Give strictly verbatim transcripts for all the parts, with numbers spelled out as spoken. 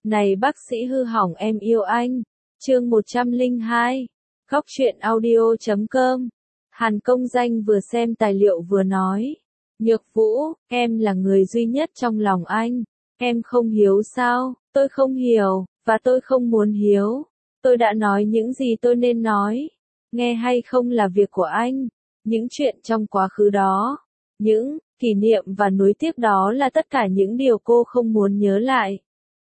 Này bác sĩ hư hỏng em yêu anh. Chương một trăm lẻ hai. Góc truyện audio chấm com. Hàn Công Danh vừa xem tài liệu vừa nói. Nhược Vũ, em là người duy nhất trong lòng anh. Em không hiếu sao? Tôi không hiểu, và tôi không muốn hiếu. Tôi đã nói những gì tôi nên nói. Nghe hay không là việc của anh. Những chuyện trong quá khứ đó, những kỷ niệm và nuối tiếc đó là tất cả những điều cô không muốn nhớ lại.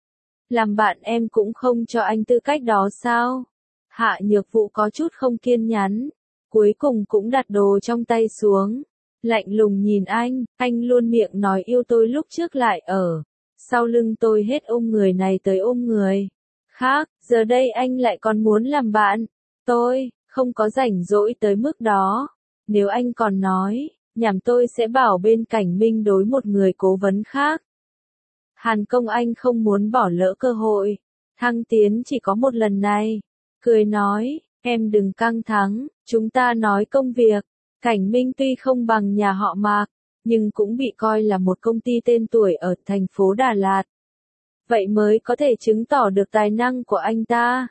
Làm bạn em cũng không cho anh tư cách đó sao? Hạ Nhược Vũ có chút không kiên nhẫn, cuối cùng cũng đặt đồ trong tay xuống, lạnh lùng nhìn anh, anh luôn miệng nói yêu tôi lúc trước lại ở sau lưng tôi hết ôm người này tới ôm người khác, giờ đây anh lại còn muốn làm bạn. Tôi không có rảnh rỗi tới mức đó. Nếu anh còn nói nhảm tôi sẽ bảo bên Cảnh Minh đối một người cố vấn khác. Hàn Công Anh không muốn bỏ lỡ cơ hội. Thăng tiến chỉ có một lần này. Cười nói, em đừng căng thẳng, chúng ta nói công việc. Cảnh Minh tuy không bằng nhà họ Mạc, nhưng cũng bị coi là một công ty tên tuổi ở thành phố Đà Lạt. Vậy mới có thể chứng tỏ được tài năng của anh ta.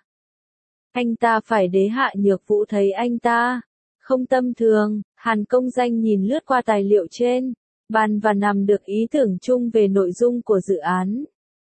Anh ta phải để Hạ Nhược Vũ thấy anh ta không tầm thường. Hàn Công Danh nhìn lướt qua tài liệu trên bàn và nắm được ý tưởng chung về nội dung của dự án.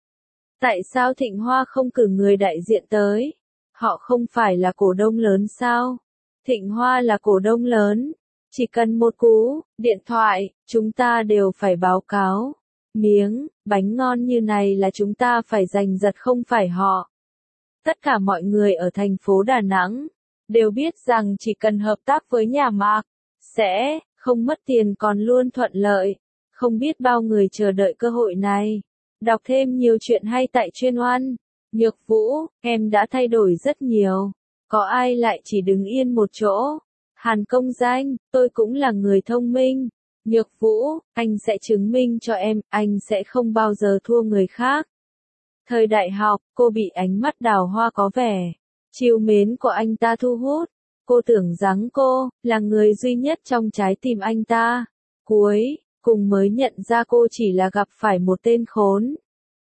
Tại sao Thịnh Hoa không cử người đại diện tới? Họ không phải là cổ đông lớn sao? Thịnh Hoa là cổ đông lớn. Chỉ cần một cú điện thoại, chúng ta đều phải báo cáo. Miếng bánh ngon như này là chúng ta phải giành giật không phải họ. Tất cả mọi người ở thành phố Đà Nẵng đều biết rằng chỉ cần hợp tác với nhà Mạc, sẽ không mất tiền còn luôn thuận lợi. Không biết bao người chờ đợi cơ hội này. Đọc thêm nhiều chuyện hay tại chuyên oan. Nhược Vũ, em đã thay đổi rất nhiều. Có ai lại chỉ đứng yên một chỗ? Hàn Công Danh, tôi cũng là người thông minh. Nhược Vũ, anh sẽ chứng minh cho em, anh sẽ không bao giờ thua người khác. Thời đại học, cô bị ánh mắt đào hoa có vẻ trìu mến của anh ta thu hút. Cô tưởng rằng cô là người duy nhất trong trái tim anh ta. Cuối cùng mới nhận ra cô chỉ là gặp phải một tên khốn.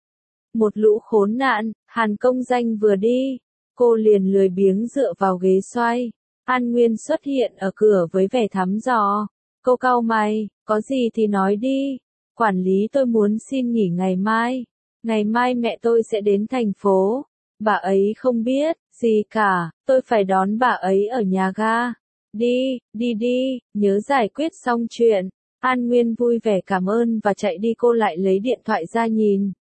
Một lũ khốn nạn. Hàn Công Danh vừa đi, cô liền lười biếng dựa vào ghế xoay. An Nguyên xuất hiện ở cửa với vẻ thăm dò. Cô cau mày, có gì thì nói đi. Quản lý tôi muốn xin nghỉ ngày mai. Ngày mai mẹ tôi sẽ đến thành phố. Bà ấy không biết gì cả, tôi phải đón bà ấy ở nhà ga. Đi, đi đi, nhớ giải quyết xong chuyện. An Nguyên vui vẻ cảm ơn và chạy đi. Cô lại lấy điện thoại ra nhìn.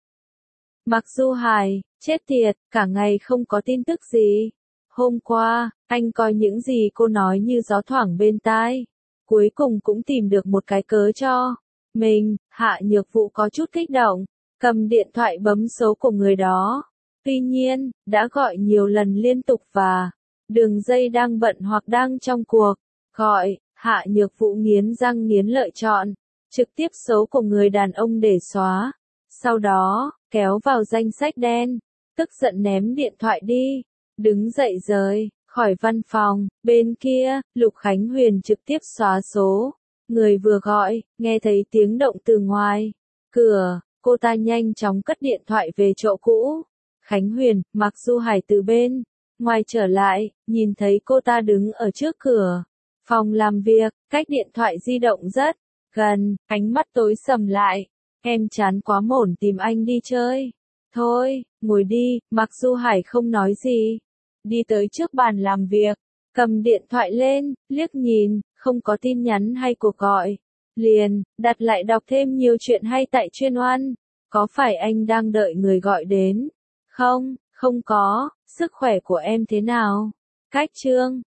Mặc Du Hải, chết tiệt, cả ngày không có tin tức gì. Hôm qua, anh coi những gì cô nói như gió thoảng bên tai. Cuối cùng cũng tìm được một cái cớ cho mình. Hạ Nhược Vũ có chút kích động, cầm điện thoại bấm số của người đó. Tuy nhiên, đã gọi nhiều lần liên tục và đường dây đang bận hoặc đang trong cuộc gọi. Hạ Nhược Vũ nghiến răng nghiến lợi chọn trực tiếp số của người đàn ông để xóa. Sau đó, kéo vào danh sách đen. Tức giận ném điện thoại đi. Đứng dậy rời khỏi văn phòng. Bên kia, Lục Khánh Huyền trực tiếp xóa số người vừa gọi. Nghe thấy tiếng động từ ngoài cửa, cô ta nhanh chóng cất điện thoại về chỗ cũ. Khánh Huyền, Mặc Du Hải từ bên ngoài trở lại, nhìn thấy cô ta đứng ở trước cửa phòng làm việc, cách điện thoại di động rất gần, ánh mắt tối sầm lại. Em chán quá mổn tìm anh đi chơi. Thôi, ngồi đi. Mặc Du Hải không nói gì, đi tới trước bàn làm việc, cầm điện thoại lên, liếc nhìn, không có tin nhắn hay cuộc gọi. Liền, đặt lại đọc thêm nhiều chuyện hay tại chuyên oan. Có phải anh đang đợi người gọi đến? Không, không có. Sức khỏe của em thế nào? Cách chương